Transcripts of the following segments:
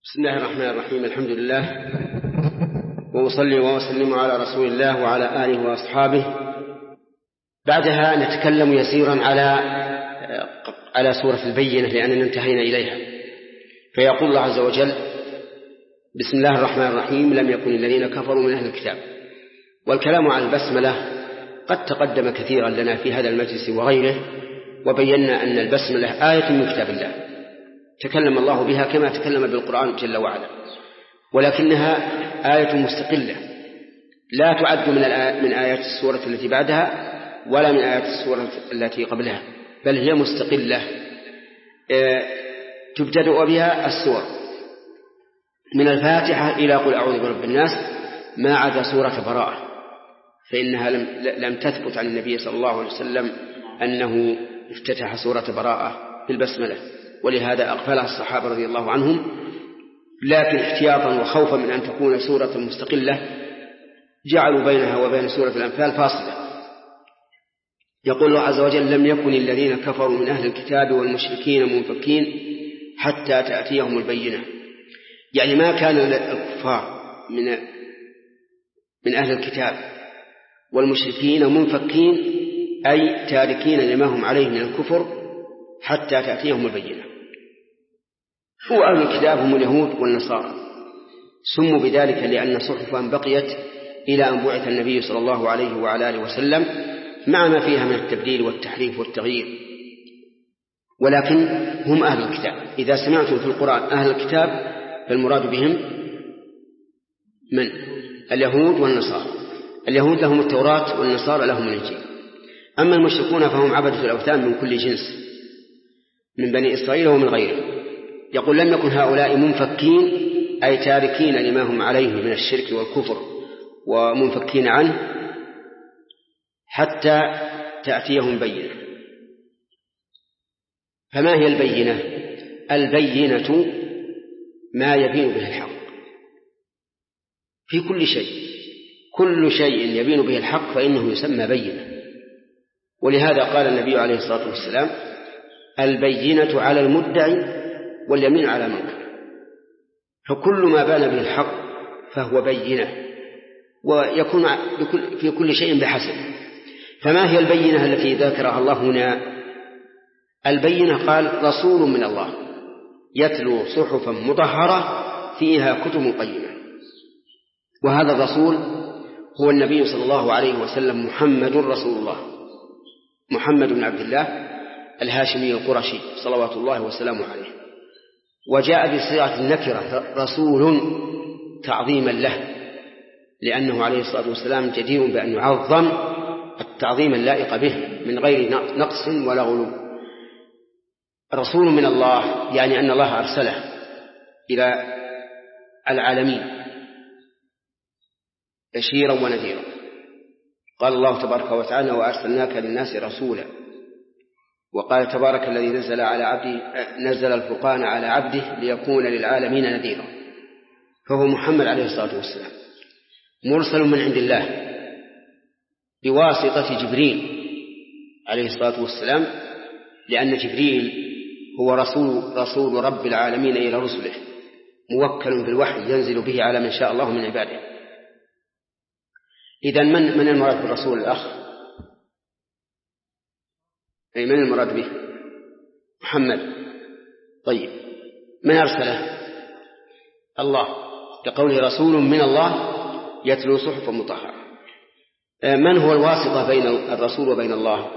بسم الله الرحمن الرحيم. الحمد لله، وأصلي وأسلم على رسول الله وعلى آله وأصحابه. بعدها نتكلم يسيرا على سورة البينة لأننا انتهينا إليها. فيقول الله عز وجل: بسم الله الرحمن الرحيم. لم يكن الذين كفروا من أهل الكتاب. والكلام عن البسملة قد تقدم كثيرا لنا في هذا المجلس وغيره، وبينا أن البسملة آية من كتاب الله تكلم الله بها كما تكلم بالقرآن جل وعلا، ولكنها آية مستقلة لا تعد من آيات السورة التي بعدها ولا من آيات السورة التي قبلها، بل هي مستقلة تبتدأ بها السور من الفاتحة إلى قل أعوذ برب الناس، ما عدا سورة براءة، فإنها لم تثبت عن النبي صلى الله عليه وسلم أنه افتتح سورة براءة بالبسملة، ولهذا أغفلها الصحابة رضي الله عنهم، لكن احتياطا وخوفا من أن تكون سورة مستقلة جعلوا بينها وبين سورة الأنفال فاصلة. يقول الله عز وجل: لم يكن الذين كفروا من أهل الكتاب والمشركين منفكين حتى تأتيهم البينة. يعني ما كان الكفار من أهل الكتاب والمشركين منفكين، أي تاركين لما هم عليه من الكفر حتى تأتيهم البينة. هو أهل الكتاب هم اليهود والنصارى، سموا بذلك لأن صحفا بقيت إلى أن بعث النبي صلى الله عليه وعلى آله وسلم مع ما فيها من التبديل والتحريف والتغيير، ولكن هم أهل الكتاب. إذا سمعتم في القرآن أهل الكتاب فالمراد بهم من؟ اليهود والنصارى. اليهود لهم التوراة والنصارى لهم الإنجيل. أما المشركون فهم عبدة الأوثان من كل جنس، من بني إسرائيل ومن غيره. يقول: لم يكن هؤلاء منفكين، أي تاركين لما هم عليه من الشرك والكفر ومنفكين عنه حتى تأتيهم بينة. فما هي البينة؟ البينة ما يبين به الحق في كل شيء. كل شيء يبين به الحق فإنه يسمى بينة. ولهذا قال النبي عليه الصلاة والسلام: البينة على المدعي واليمين على منكر. فكل ما بان به الحق فهو بينة، ويكون في كل شيء بحسب. فما هي البينة التي ذكرها الله هنا؟ البينة قال: رسول من الله يتلو صحفا مطهرة فيها كتب قيمة. وهذا الرسول هو النبي صلى الله عليه وسلم محمد رسول الله، محمد بن عبد الله الهاشمي القرشي صلوات الله وسلامه عليه. وجاء بصيغة النكرة رسول تعظيما له، لأنه عليه الصلاة والسلام جدير بأن يعظم التعظيم اللائق به من غير نقص ولا غلو. رسول من الله يعني أن الله أرسله إلى العالمين بشيرا ونذيرا. قال الله تبارك وتعالى: وأرسلناك للناس رسولا. وقال تبارك الذي نزل الفرقان على عبده ليكون للعالمين نذيرا. فهو محمد عليه الصلاة والسلام مرسل من عند الله بواسطة جبريل عليه الصلاة والسلام، لأن جبريل هو رسول رب العالمين إلى رسله، موكل بالوحي ينزل به على من شاء الله من عباده. إذن من المراد بالرسول؟ الأخ، أي من المراد به؟ محمد. طيب، من أرسله؟ الله، لقوله رسول من الله يتلو صحفا مطهرة. من هو الواسطة بين الرسول وبين الله؟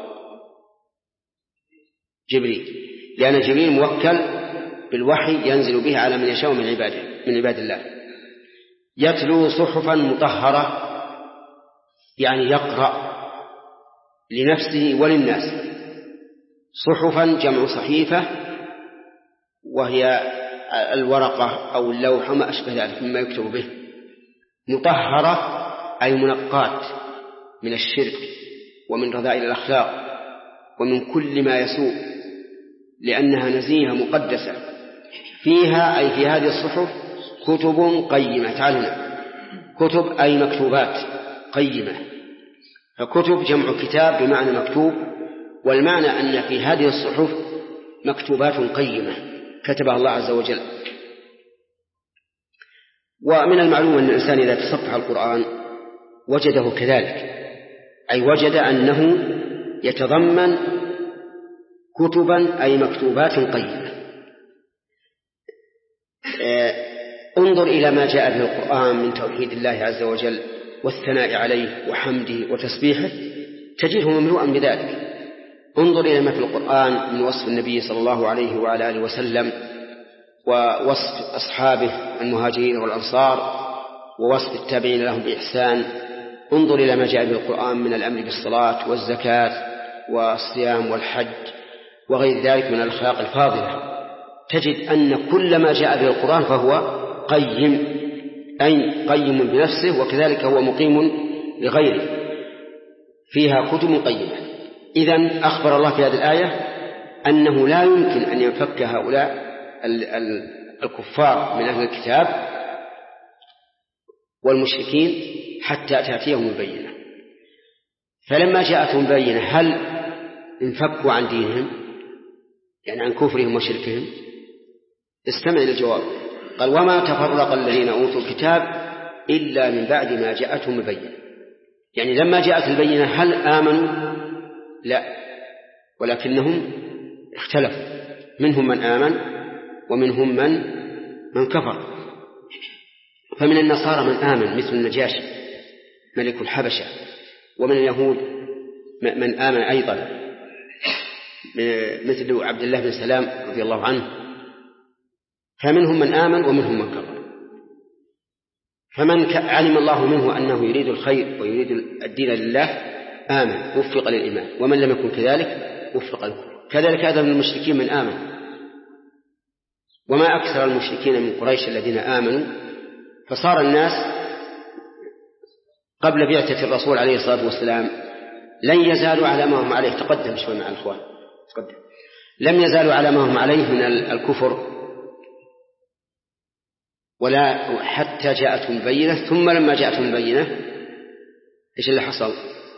جبريل، لأن جبريل موكل بالوحي ينزل به على من يشاء من عباد الله. يتلو صحفا مطهرة يعني يقرأ لنفسه وللناس. صحفا جمع صحيفة، وهي الورقة أو اللوح وما أشبه ذلك مما يكتب به. مطهرة أي منقات من الشرك ومن رذائل الأخلاق ومن كل ما يسوء، لأنها نزيهة مقدسة. فيها أي في هذه الصحف كتب قيمة. تعالنا، كتب أي مكتوبات قيمة. فكتب جمع كتاب بمعنى مكتوب، والمعنى أن في هذه الصحف مكتوبات قيمة كتبها الله عز وجل. ومن المعلوم أن الإنسان إذا تصفح القرآن وجده كذلك، أي وجد أنه يتضمن كتبا أي مكتوبات قيمة. انظر إلى ما جاء به القرآن من توحيد الله عز وجل والثناء عليه وحمده وتسبيحه، تجده مملوءا بذلك. انظر إلى ما في القرآن من وصف النبي صلى الله عليه وعلى آله وسلم ووصف أصحابه المهاجرين والأنصار ووصف التابعين لهم بإحسان. انظر إلى ما جاء به القرآن من الأمر بالصلاة والزكاة والصيام والحج وغير ذلك من الأخلاق الفاضلة، تجد أن كل ما جاء به القرآن فهو قيم، أي قيم بنفسه، وكذلك هو مقيم لغيره، فيها كتب قيمة. إذن أخبر الله في هذه الآية أنه لا يمكن أن ينفك هؤلاء الكفار من أهل الكتاب والمشركين حتى تأتيهم البينة. فلما جاءتهم البينة هل انفكوا عن دينهم، يعني عن كفرهم وشركهم؟ استمع للجواب. قال: وما تفرق الذين أوتوا الكتاب إلا من بعد ما جاءتهم البينة. يعني لما جاءت البينة هل آمنوا؟ لا، ولكنهم اختلفوا، منهم من آمن ومنهم من كفر. فمن النصارى من آمن مثل النجاشي ملك الحبشة، ومن اليهود من آمن أيضا مثل عبد الله بن سلام رضي الله عنه. فمنهم من آمن ومنهم من كفر. فمن علم الله منه أنه يريد الخير ويريد الدين لله آمن وفق للإيمان، ومن لم يكن كذلك وفق الكفر. كذلك هذا من المشركين من آمن. وما أكثر المشركين من قريش الذين آمنوا، فصار الناس قبل بعثة الرسول عليه الصلاة والسلام لن يزالوا على ما هم عليه. تقدم شوي مع الأخوان، تقدم. لم يزالوا على ما هم عليه من الكفر، ولا حتى جاءتهم البينة. ثم لما جاءتهم البينة إيش اللي حصل؟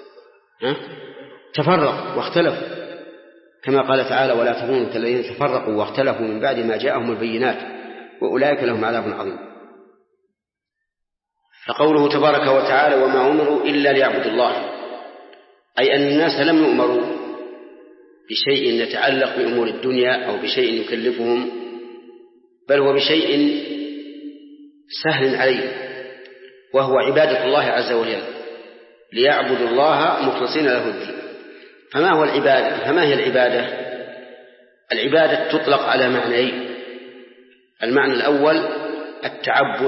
تفرقوا واختلفوا، كما قال تعالى: ولا تكونوا كالذين تفرقوا واختلفوا من بعد ما جاءهم البينات وأولئك لهم عذاب عظيم. فقوله تبارك وتعالى: وما أمروا إلا ليعبدوا الله، أي أن الناس لم يؤمروا بشيء يتعلق بأمور الدنيا أو بشيء يكلفهم، بل هو بشيء سهل عليه، وهو عبادة الله عز وجل، ليعبدوا الله مخلصين له الدين. فما هي العبادة؟ العبادة تطلق على معنيين. المعنى الأول التعبد،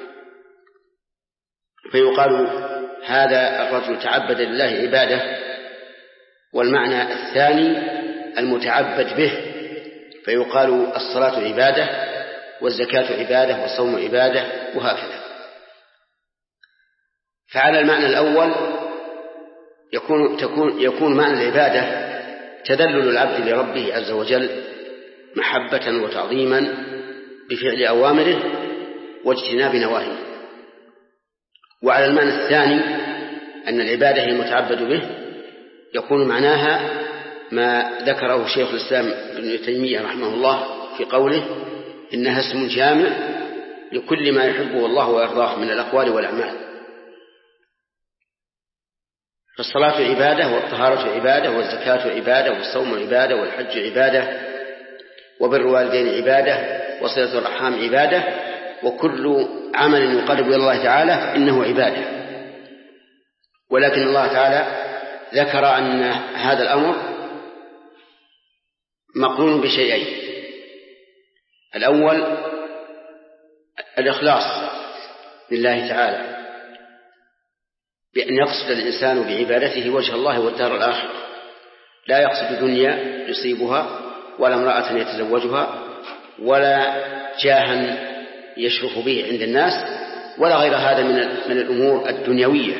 فيقال هذا الرجل تعبد لله عبادة. والمعنى الثاني المتعبد به، فيقال الصلاة عبادة والزكاة عبادة والصوم عبادة وهكذا. فعلى المعنى الأول يكون معنى العبادة تذلل العبد لربه عز وجل محبة وتعظيما بفعل أوامره واجتناب نواهيه. وعلى المعنى الثاني أن العبادة هي المتعبد به، يكون معناها ما ذكره شيخ الإسلام ابن تيمية رحمه الله في قوله: إنها اسم جامع لكل ما يحبه الله ويرضاه من الأقوال والأعمال. فالصلاة عبادة، والطهارة عبادة، والزكاة عبادة، والصوم عبادة، والحج عبادة، وبر الوالدين عبادة، وصلة الأرحام عبادة، وكل عمل يقرب إلى الله تعالى إنه عبادة. ولكن الله تعالى ذكر أن هذا الأمر مقرون بشيئين: الأول الإخلاص لله تعالى، بأن يقصد الإنسان بعبادته وجه الله والدار الآخرة، لا يقصد دنيا يصيبها، ولا امرأة يتزوجها، ولا جاها يشرف به عند الناس، ولا غير هذا من الأمور الدنيوية.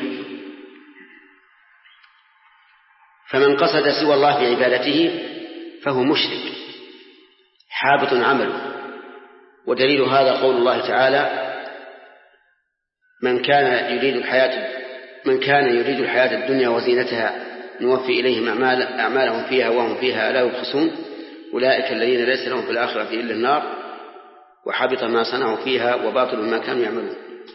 فمن قصد سوى الله بعبادته فهو مشرك حابط عمله. ودليل هذا قول الله تعالى: من كان يريد الحياة الدنيا وزينتها نوفي إليهم أعمالهم فيها وهم فيها لا يبخسون أولئك الذين ليس لهم في الآخرة إلا النار وحبط ما صنعوا فيها وباطل ما كانوا يعملون.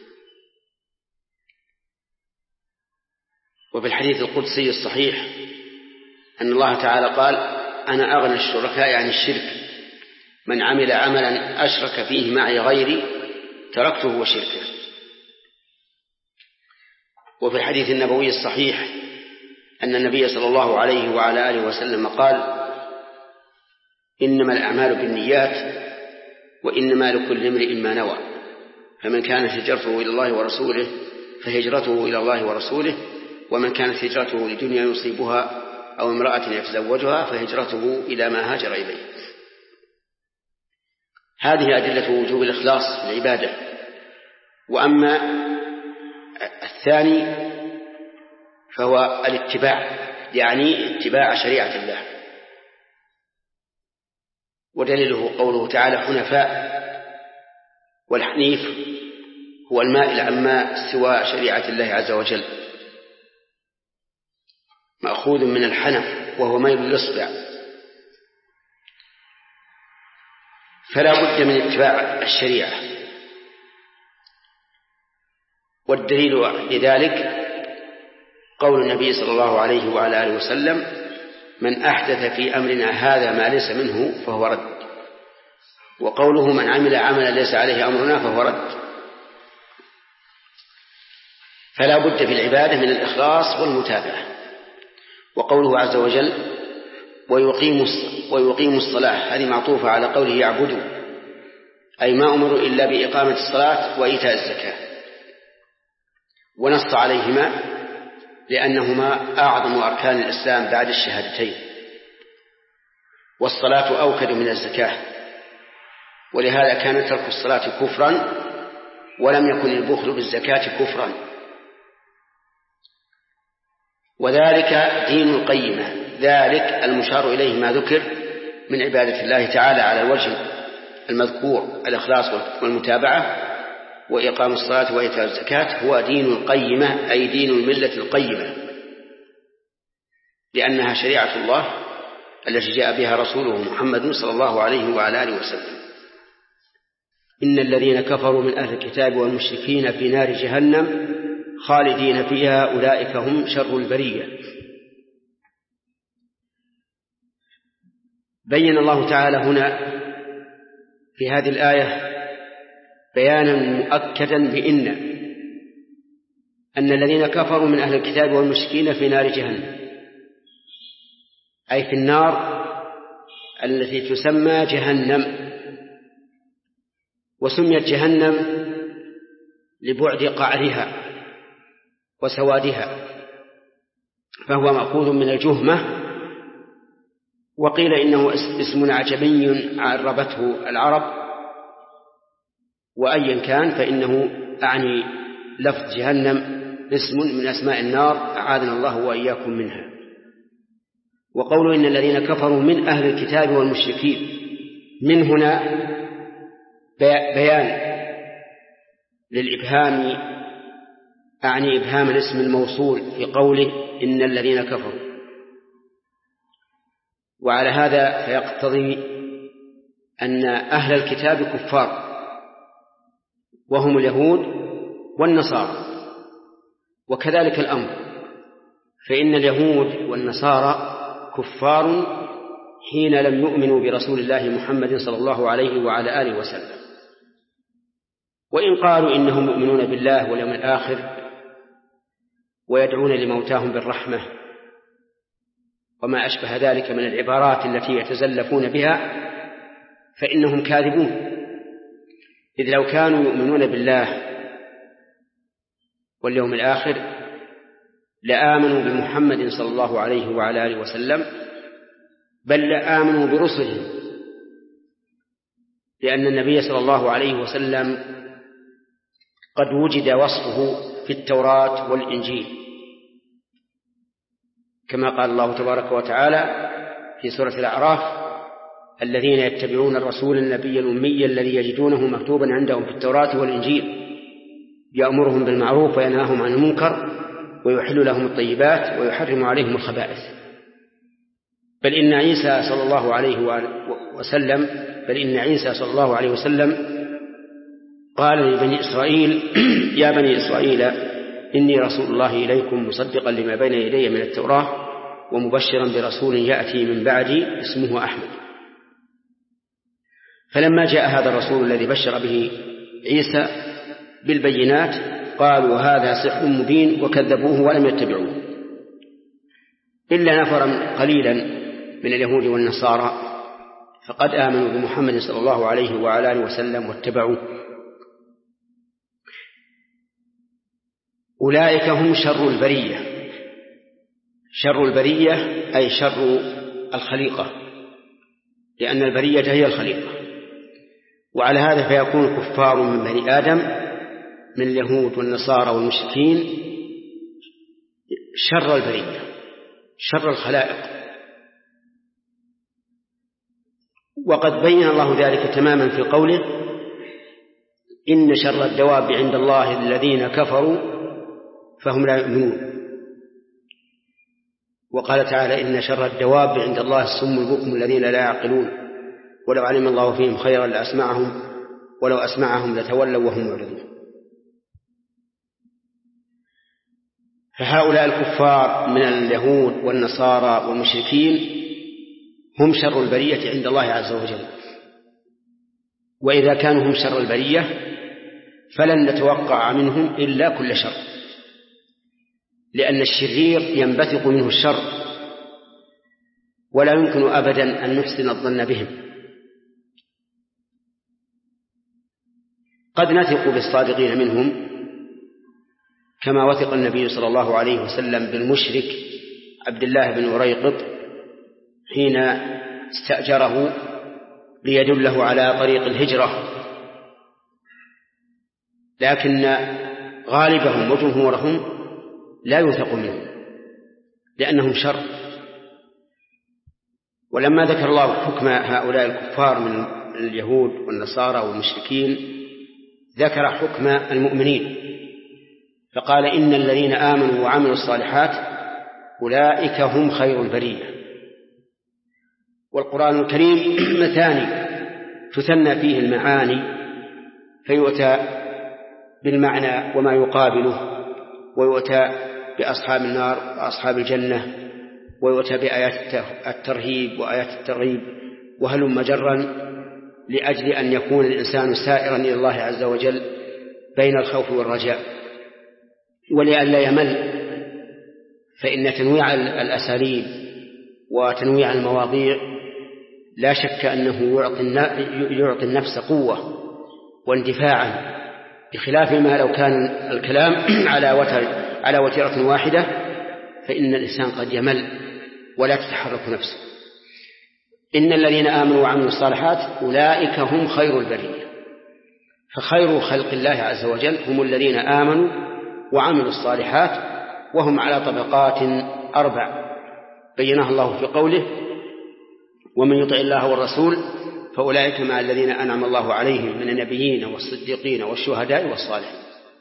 وفي الحديث القدسي الصحيح أن الله تعالى قال: أنا أغنى الشركاء عن الشرك، من عمل عملا أشرك فيه معي غيري تركته وشركه. وفي الحديث النبوي الصحيح أن النبي صلى الله عليه وعلى آله وسلم قال: إنما الأعمال بالنيات وإنما لكل امرئ ما نوى، فمن كانت هجرته إلى الله ورسوله فهجرته إلى الله ورسوله، ومن كانت هجرته لدنيا يصيبها أو امرأة يتزوجها فهجرته إلى ما هاجر إليه. هذه أدلة وجوب الإخلاص في العبادة. وأما الثاني فهو الاتباع، يعني اتباع شريعة الله، ودليله قوله تعالى: حنفاء. والحنيف هو المائل عما سوى شريعة الله عز وجل، مأخوذ من الحنف وهو ميل الإصبع. فلا بد من اتباع الشريعة. والدليل لذلك قول النبي صلى الله عليه وعلى آله وسلم: من أحدث في أمرنا هذا ما ليس منه فهو رد. وقوله: من عمل عملا ليس عليه أمرنا فهو رد. فلا بد في العبادة من الإخلاص والمتابعة. وقوله عز وجل: ويقيم الصلاة، هذه معطوفة على قوله يعبدوا، أي ما أمروا إلا بإقامة الصلاة وإيتاء الزكاة، ونص عليهما لأنهما أعظم أركان الإسلام بعد الشهادتين، والصلاة أوكد من الزكاة، ولهذا كان ترك الصلاة كفرا، ولم يكن البخل بالزكاة كفرا. وذلك دين القيمة، ذلك المشار إليه ما ذكر من عبادة الله تعالى على الوجه المذكور: الإخلاص والمتابعة وإقام الصلاة وإيتاء الزكاة، هو دين القيمة، أي دين الملة القيمة، لأنها شريعة الله التي جاء بها رسوله محمد صلى الله عليه وعلى آله وسلم. إن الذين كفروا من أهل الكتاب والمشركين في نار جهنم خالدين فيها أولئك هم شر البرية. بين الله تعالى هنا في هذه الآية بيانا مؤكدا بإن الذين كفروا من أهل الكتاب والمشركين في نار جهنم، أي في النار التي تسمى جهنم. وسميت جهنم لبعد قعرها وسوادها، فهو مأخوذ من الجهمة. وقيل إنه اسم عجمي عربته العرب، وأيا كان فإنه أعني لفظ جهنم اسم من أسماء النار، أعاذنا الله وإياكم منها. وقولوا إن الذين كفروا من أهل الكتاب والمشركين، من هنا بيان للإبهام، أعني إبهام الاسم الموصول في قوله إن الذين كفروا. وعلى هذا فيقتضي أن أهل الكتاب كفار، وهم اليهود والنصارى. وكذلك الأمر، فإن اليهود والنصارى كفار حين لم يؤمنوا برسول الله محمد صلى الله عليه وعلى آله وسلم. وإن قالوا إنهم يؤمنون بالله واليوم الآخر ويدعون لموتاهم بالرحمة وما أشبه ذلك من العبارات التي يتزلفون بها، فإنهم كاذبون. إذ لو كانوا يؤمنون بالله واليوم الآخر لآمنوا بمحمد صلى الله عليه وعلى آله وسلم، بل لآمنوا برسله، لأن النبي صلى الله عليه وسلم قد وجد وصفه في التوراة والإنجيل، كما قال الله تبارك وتعالى في سورة الأعراف: الذين يتبعون الرسول النبي الأمي الذي يجدونه مكتوبا عندهم في التوراة والإنجيل يأمرهم بالمعروف وينهاهم عن المنكر ويحل لهم الطيبات ويحرم عليهم الخبائث. بل إن عيسى صلى الله عليه وسلم قال لبني إسرائيل: يا بني إسرائيل إني رسول الله إليكم مصدقا لما بين يدي من التوراة ومبشرا برسول يأتي من بعدي اسمه أحمد. فلما جاء هذا الرسول الذي بشر به عيسى بالبينات قالوا: هذا سحر مبين، وكذبوه ولم يتبعوه، إلا نفرا قليلا من اليهود والنصارى فقد آمنوا بمحمد صلى الله عليه وعلى آله وسلم واتبعوه. أولئك هم شر البرية. شر البرية أي شر الخليقة، لأن البرية هي الخليقة. وعلى هذا فيكون كفار من بني آدم من اليهود والنصارى والمشركين شر البرية، شر الخلائق. وقد بين الله ذلك تماما في قوله: إن شر الدواب عند الله الذين كفروا فهم لا يؤمنون. وقال تعالى: إن شر الدواب عند الله الصم البكم الذين لا يعقلون ولو علم الله فيهم خيرا لأسمعهم ولو أسمعهم لتولوا وهم معرضون. فهؤلاء الكفار من اليهود والنصارى والمشركين هم شر البرية عند الله عز وجل. وإذا كانوا هم شر البرية فلن نتوقع منهم إلا كل شر، لأن الشرير ينبثق منه الشر، ولا يمكن أبدا أن نحسن الظن بهم. قد نثق بالصادقين منهم كما وثق النبي صلى الله عليه وسلم بالمشرك عبد الله بن أريقط حين استأجره ليدله على طريق الهجرة، لكن غالبهم وجمهورهم لا يوثق منهم لأنهم شر. ولما ذكر الله حكم هؤلاء الكفار من اليهود والنصارى والمشركين ذكر حكم المؤمنين فقال: إن الذين آمنوا وعملوا الصالحات أولئك هم خير البرية. والقرآن الكريم مثاني تثنى فيه المعاني، فيؤتى بالمعنى وما يقابله، ويؤتى بأصحاب النار وأصحاب الجنة، ويؤتى بآيات الترهيب وآيات الترغيب، وهلم جرا، لأجل أن يكون الإنسان سائرا إلى الله عز وجل بين الخوف والرجاء، ولئلا يمل. فإن تنويع الأساليب وتنويع المواضيع لا شك أنه يعطي النفس قوة واندفاعا، بخلاف ما لو كان الكلام على وتيرة واحدة فإن الإنسان قد يمل ولا تتحرك نفسه. إن الذين آمنوا وعملوا الصالحات أولئك هم خير البرية. فخير خلق الله عز وجل هم الذين آمنوا وعملوا الصالحات، وهم على طبقات 4 بينها الله في قوله: ومن يطع الله والرسول فأولئك مع الذين أنعم الله عليهم من النبيين والصديقين والشهداء والصالحين.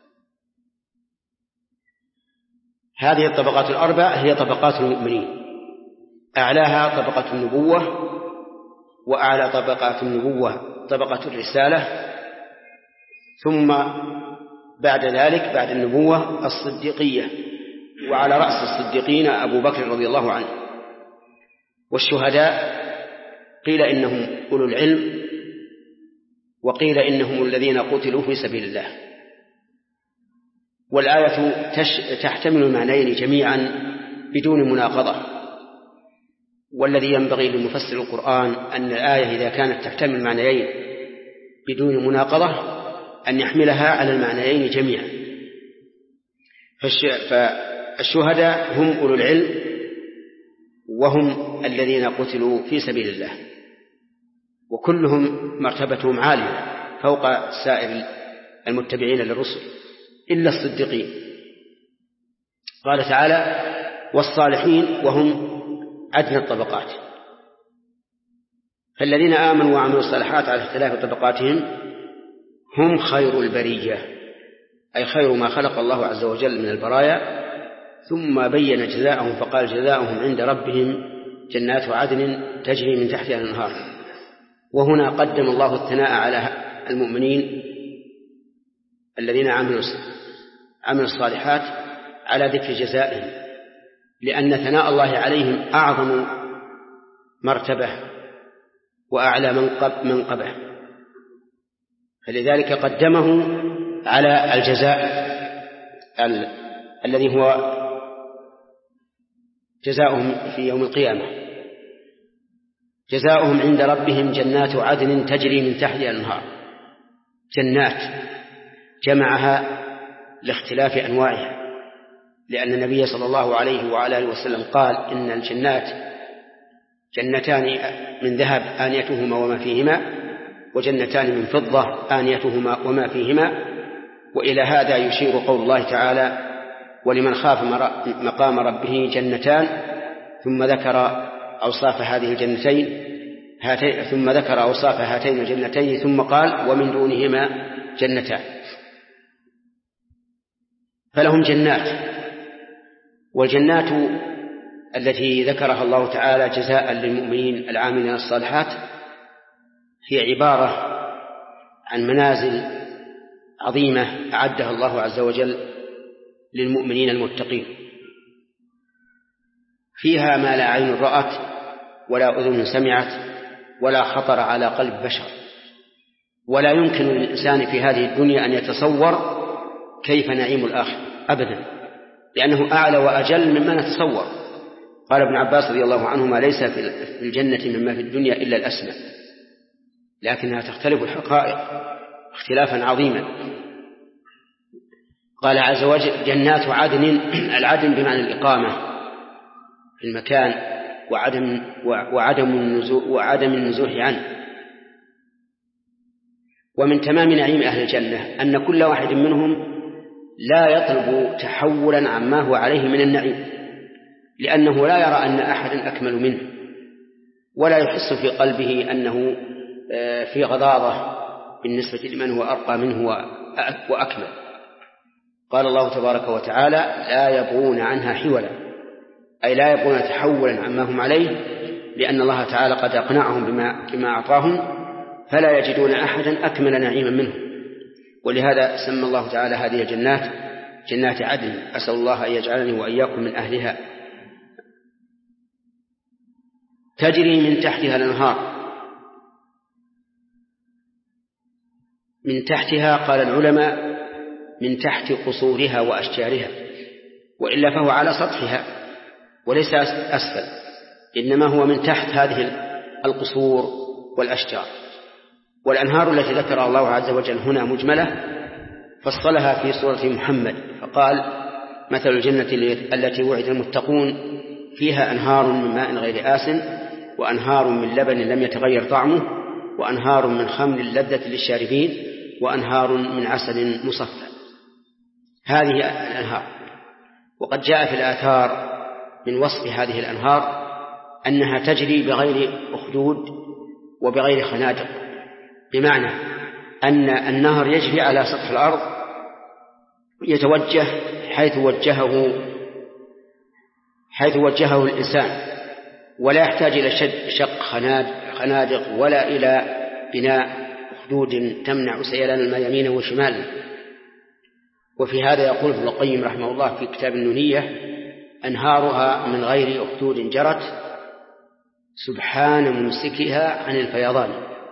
هذه الطبقات 4 هي طبقات المؤمنين، أعلاها طبقة النبوة، وأعلى طبقات النبوة طبقة الرسالة، ثم بعد ذلك بعد النبوة الصديقية، وعلى رأس الصديقين أبو بكر رضي الله عنه. والشهداء قيل إنهم أولو العلم، وقيل إنهم الذين قتلوا في سبيل الله. والآية تحتمل المعنيين جميعا بدون مناقضة. والذي ينبغي لمفسر القرآن أن الآية إذا كانت تحتمل المعنيين بدون مناقضة أن يحملها على المعنيين جميعا. فالشهداء هم أولو العلم، وهم الذين قتلوا في سبيل الله، وكلهم مرتبتهم عالية فوق سائر المتبعين للرسل إلا الصديقين. قال تعالى: والصالحين، وهم أدنى الطبقات. فالذين آمنوا وعملوا الصالحات على اختلاف طبقاتهم هم خير البرية، أي خير ما خلق الله عز وجل من البرايا. ثم بين جزاءهم فقال: جزاؤهم عند ربهم جنات عدن تجري من تحتها الأنهار. وهنا قدم الله الثناء على المؤمنين الذين عملوا الصالحات على ذكر جزائهم، لأن ثناء الله عليهم أعظم مرتبة وأعلى منقبة، فلذلك قدمه على الجزاء الذي هو جزاؤهم في يوم القيامة. جزاؤهم عند ربهم جنات عدن تجري من تحتها الأنهار. جنات جمعها لاختلاف أنواعها، لأن النبي صلى الله عليه وعلى آله وسلم قال إن الجنات جنتان من ذهب آنيتهما وما فيهما، وجنتان من فضة آنيتهما وما فيهما. وإلى هذا يشير قول الله تعالى: ولمن خاف مقام ربه جنتان، ثم ذكر أوصاف هذه الجنتين ثم ذكر أوصاف هاتين الجنتين ثم قال: ومن دونهما جنتان. فلهم جنات، والجنات التي ذكرها الله تعالى جزاء للمؤمنين العاملين الصالحات هي عبارة عن منازل عظيمة أعدها الله عز وجل للمؤمنين المتقين، فيها ما لا عين رأت ولا أذن سمعت ولا خطر على قلب بشر، ولا يمكن للإنسان في هذه الدنيا أن يتصور كيف نعيم الآخرة أبدا، لأنه أعلى وأجل مما نتصور. قال ابن عباس رضي الله عنهما: ليس في الجنة مما في الدنيا إلا الأسماء، لكنها تختلف الحقائق اختلافا عظيما. قال عز وجل: جنات عدن. العدن بمعنى الإقامة في المكان وعدم النزوح عنه. ومن تمام نعيم أهل الجنة أن كل واحد منهم لا يطلب تحولا عما هو عليه من النعيم، لأنه لا يرى أن أحدا أكمل منه، ولا يحس في قلبه أنه في غضاضة بالنسبة لمن هو أرقى منه وأكمل. قال الله تبارك وتعالى: لا يبغون عنها حولا، أي لا يبغون تحولا عما هم عليه، لأن الله تعالى قد أقنعهم بما أعطاهم، فلا يجدون أحدا أكمل نعيما منه. ولهذا سمى الله تعالى هذه الجنات جنات عدن. أسأل الله أن يجعلني وإياكم من أهلها. تجري من تحتها الأنهار. من تحتها قال العلماء من تحت قصورها وأشجارها، وإلا فهو على سطحها وليس أسفل، إنما هو من تحت هذه القصور والأشجار. والأنهار التي ذكر الله عز وجل هنا مجملة، فصلها في سورة محمد فقال: مثل الجنة التي وعد المتقون فيها أنهار من ماء غير آسن، وأنهار من لبن لم يتغير طعمه، وأنهار من خمر لذة للشاربين، وأنهار من عسل مصفى. هذه الأنهار. وقد جاء في الآثار من وصف هذه الأنهار أنها تجري بغير أخدود وبغير خنادق، بمعنى أن النهر يجري على سطح الأرض يتوجه حيث وجهه الإنسان، ولا يحتاج إلى شق خنادق ولا إلى بناء أخدود تمنع سيلان الماء يمينا وشمالا. وفي هذا يقول ابن القيم رحمه الله في كتاب النونية: أنهارها من غير أخدود جرت، سبحان ممسكها عن الفيضان،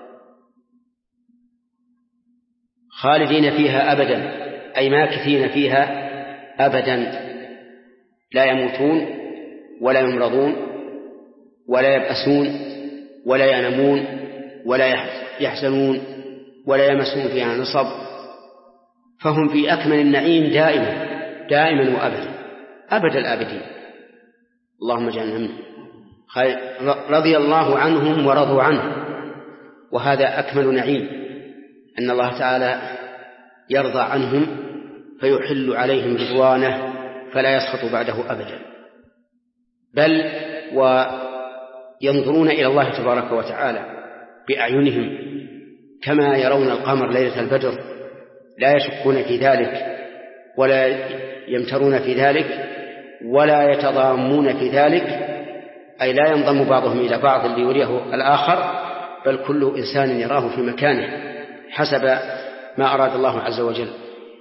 خالدين فيها أبدا، أي ماكثين فيها أبدا، لا يموتون ولا يمرضون ولا يبأسون ولا ينامون ولا يحزنون ولا يمسون فيها نصب، فهم في أكمل النعيم دائما وأبدا، أبد الآبدين. اللهم اجعلنا منهم. رضي الله عنهم ورضوا عنه، وهذا أكمل نعيم، أن الله تعالى يرضى عنهم فيحل عليهم رضوانه فلا يسخط بعده أبدا، بل وينظرون إلى الله تبارك وتعالى بأعينهم كما يرون القمر ليلة البدر، لا يشكون في ذلك ولا يمترون في ذلك ولا يتضامون في ذلك، أي لا ينضم بعضهم إلى بعض ليريه الآخر، بل كل إنسان يراه في مكانه حسب ما أراد الله عز وجل.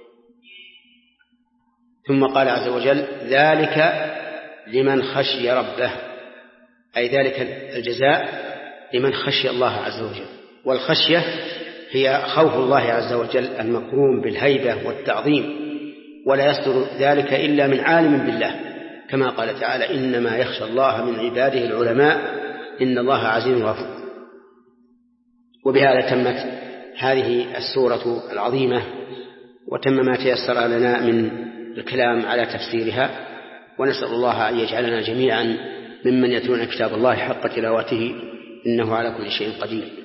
ثم قال عز وجل ذلك لمن خشي ربه، أي ذلك الجزاء لمن خشي الله عز وجل. والخشية هي خوف الله عز وجل المقرون بالهيبة والتعظيم، ولا يصدر ذلك إلا من عالم بالله، كما قال تعالى إنما يخشى الله من عباده العلماء إن الله عزيز غفور. وبهذا تمت هذه السورة العظيمة، وتم ما تيسر لنا من الكلام على تفسيرها، ونسأل الله أن يجعلنا جميعا ممن يتلون كتاب الله حق تلاوته إنه على كل شيء قدير.